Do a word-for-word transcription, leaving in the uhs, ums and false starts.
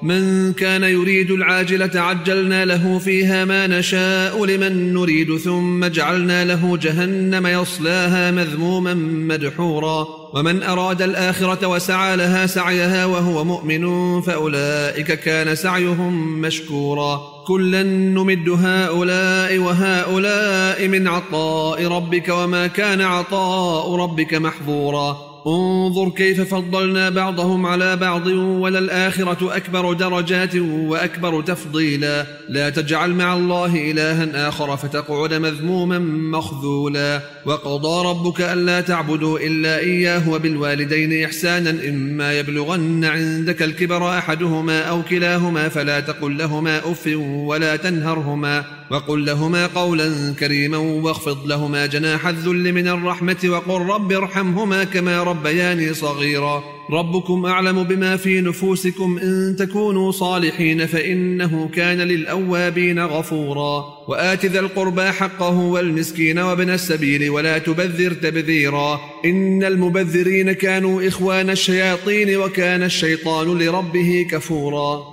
من كان يريد العاجلة عجلنا له فيها ما نشاء لمن نريد ثم جعلنا له جهنم يصلاها مذموما مدحورا ومن أراد الآخرة وسعى لها سعيها وهو مؤمن فأولئك كان سعيهم مشكورا كلا نمد هؤلاء وهؤلاء من عطاء ربك وما كان عطاء ربك محظورا انظر كيف فضلنا بعضهم على بعض وللآخرة أكبر درجات وأكبر تفضيلا لا تجعل مع الله إلها آخر فتقعد مذموما مخذولا وقضى ربك ألا تعبدوا إلا إياه وبالوالدين إحسانا إما يبلغن عندك الكبر أحدهما أو كلاهما فلا تقل لهما أف ولا تنهرهما وقل لهما قولا كريما واخفض لهما جناح الذل من الرحمة وقل رب ارحمهما كما ربياني صغيرا ربكم أعلم بما في نفوسكم إن تكونوا صالحين فإنه كان للأوابين غفورا وآت ذا القربى حقه والمسكين وابن السبيل ولا تبذر تبذيرا إن المبذرين كانوا إخوان الشياطين وكان الشيطان لربه كفورا